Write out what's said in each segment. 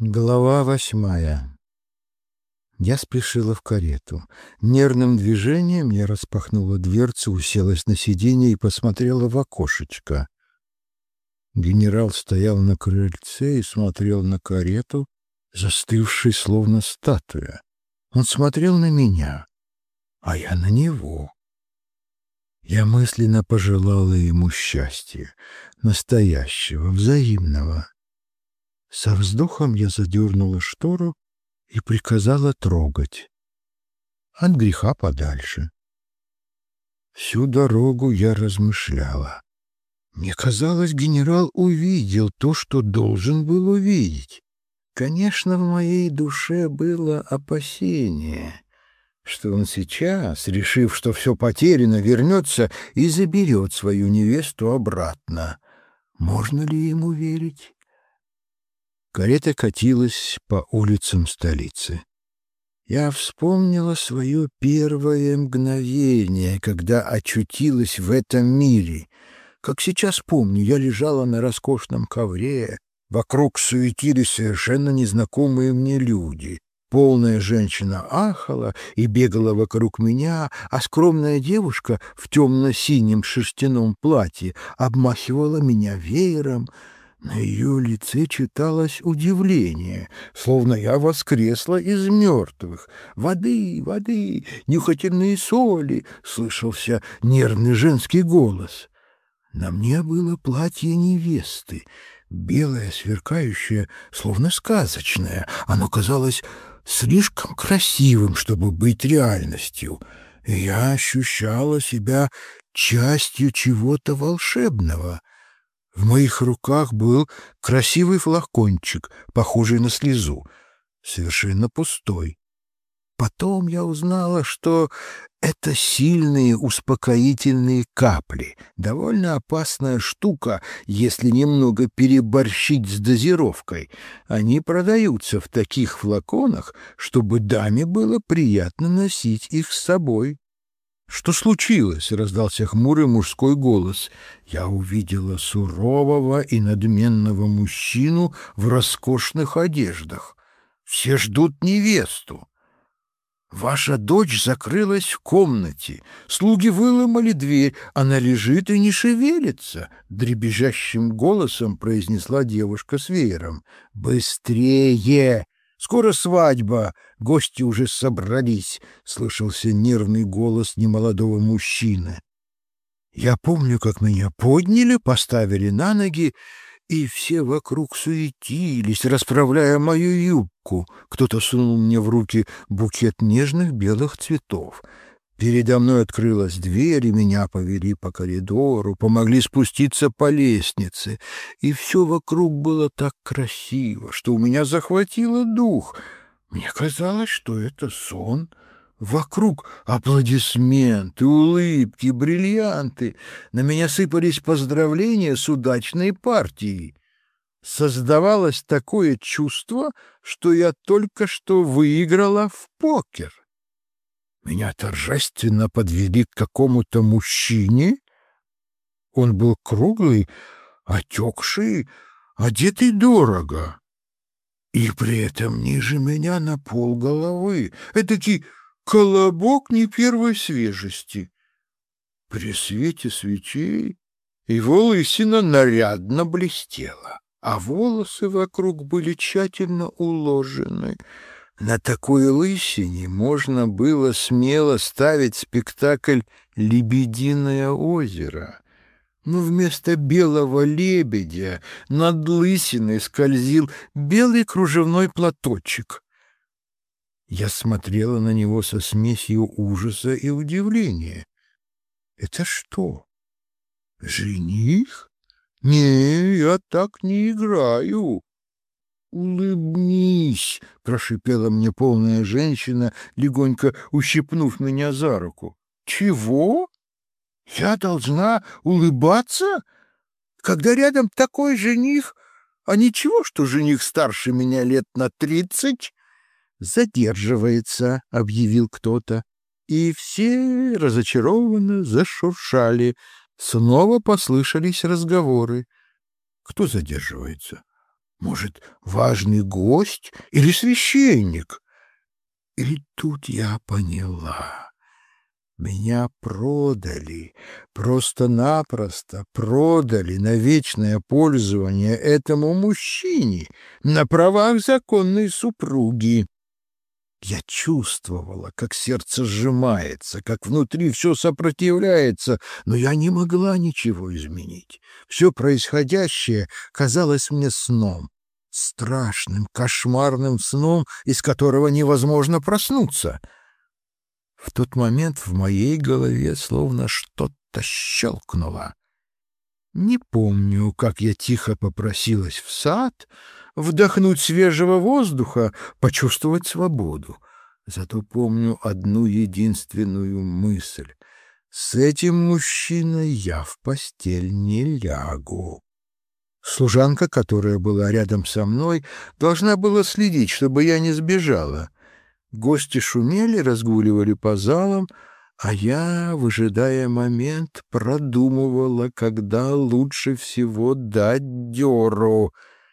Глава 8. Я спешила в карету. Нервным движением я распахнула дверцу, уселась на сиденье и посмотрела в окошечко. Генерал стоял на крыльце и смотрел на карету, застывший словно статуя. Он смотрел на меня, а я на него. Я мысленно пожелала ему счастья, настоящего, взаимного. Со вздохом я задернула штору и приказала трогать. От греха подальше. Всю дорогу я размышляла. Мне казалось, генерал увидел то, что должен был увидеть. Конечно, в моей душе было опасение, что он сейчас, решив, что все потеряно, вернется и заберет свою невесту обратно. Можно ли ему верить? Карета катилась по улицам столицы. Я вспомнила свое первое мгновение, когда очутилась в этом мире. Как сейчас помню, я лежала на роскошном ковре, вокруг суетились совершенно незнакомые мне люди. Полная женщина ахала и бегала вокруг меня, а скромная девушка в темно-синем шерстяном платье обмахивала меня веером. На ее лице читалось удивление, словно я воскресла из мертвых. «Воды, воды, нюхательные соли!» — слышался нервный женский голос. На мне было платье невесты, белое, сверкающее, словно сказочное. Оно казалось слишком красивым, чтобы быть реальностью. И я ощущала себя частью чего-то волшебного. В моих руках был красивый флакончик, похожий на слезу, совершенно пустой. Потом я узнала, что это сильные успокоительные капли, довольно опасная штука, если немного переборщить с дозировкой. Они продаются в таких флаконах, чтобы даме было приятно носить их с собой. «Что случилось?» — раздался хмурый мужской голос. Я увидела сурового и надменного мужчину в роскошных одеждах. «Все ждут невесту. Ваша дочь закрылась в комнате. Слуги выломали дверь. Она лежит и не шевелится», — дребезжащим голосом произнесла девушка с веером. «Быстрее! Скоро свадьба, гости уже собрались», — слышался нервный голос немолодого мужчины. Я помню, как меня подняли, поставили на ноги, и все вокруг суетились, расправляя мою юбку. Кто-то сунул мне в руки букет нежных белых цветов. Передо мной открылась дверь, и меня повели по коридору, помогли спуститься по лестнице. И все вокруг было так красиво, что у меня захватило дух. Мне казалось, что это сон. Вокруг аплодисменты, улыбки, бриллианты. На меня сыпались поздравления с удачной партией. Создавалось такое чувство, что я только что выиграла в покер. Меня торжественно подвели к какому-то мужчине. Он был круглый, отекший, одетый дорого. И при этом ниже меня на полголовы. Эдакий колобок не первой свежести. При свете свечей его лысина нарядно блестела, а волосы вокруг были тщательно уложены. На такой лысине можно было смело ставить спектакль «Лебединое озеро». Но вместо белого лебедя над лысиной скользил белый кружевной платочек. Я смотрела на него со смесью ужаса и удивления. «Это что, жених? Не, я так не играю». «Улыбнись!» — прошипела мне полная женщина, легонько ущипнув меня за руку. «Чего? Я должна улыбаться, когда рядом такой жених? А ничего, что жених старше меня лет на 30?» «Задерживается», — объявил кто-то. И все разочарованно зашуршали. Снова послышались разговоры. «Кто задерживается? Может, важный гость или священник? И тут я поняла. Меня продали, просто-напросто продали на вечное пользование этому мужчине на правах законной супруги. Я чувствовала, как сердце сжимается, как внутри все сопротивляется, но я не могла ничего изменить. Все происходящее казалось мне сном, страшным, кошмарным сном, из которого невозможно проснуться. В тот момент в моей голове словно что-то щелкнуло. Не помню, как я тихо попросилась в сад, вдохнуть свежего воздуха, почувствовать свободу. Зато помню одну единственную мысль. С этим мужчиной я в постель не лягу. Служанка, которая была рядом со мной, должна была следить, чтобы я не сбежала. Гости шумели, разгуливали по залам, а я, выжидая момент, продумывала, когда лучше всего дать дёру.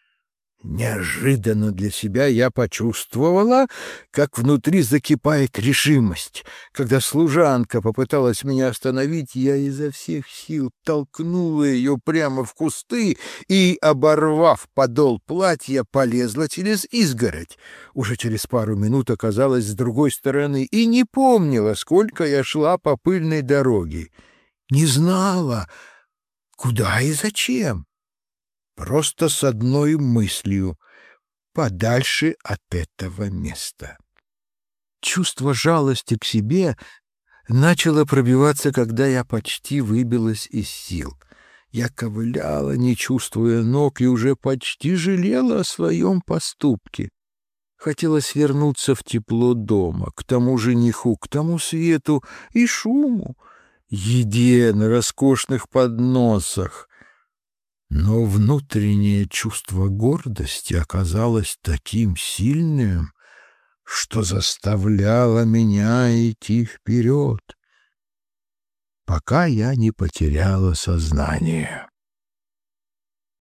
Неожиданно для себя я почувствовала, как внутри закипает решимость. Когда служанка попыталась меня остановить, я изо всех сил толкнула ее прямо в кусты и, оборвав подол платья, полезла через изгородь. Уже через пару минут оказалась с другой стороны и не помнила, сколько я шла по пыльной дороге. Не знала, куда и зачем. Просто с одной мыслью — подальше от этого места. Чувство жалости к себе начало пробиваться, когда я почти выбилась из сил. Я ковыляла, не чувствуя ног, и уже почти жалела о своем поступке. Хотелось вернуться в тепло дома, к тому жениху, к тому свету и шуму, еде на роскошных подносах. Но внутреннее чувство гордости оказалось таким сильным, что заставляло меня идти вперед, пока я не потеряла сознание.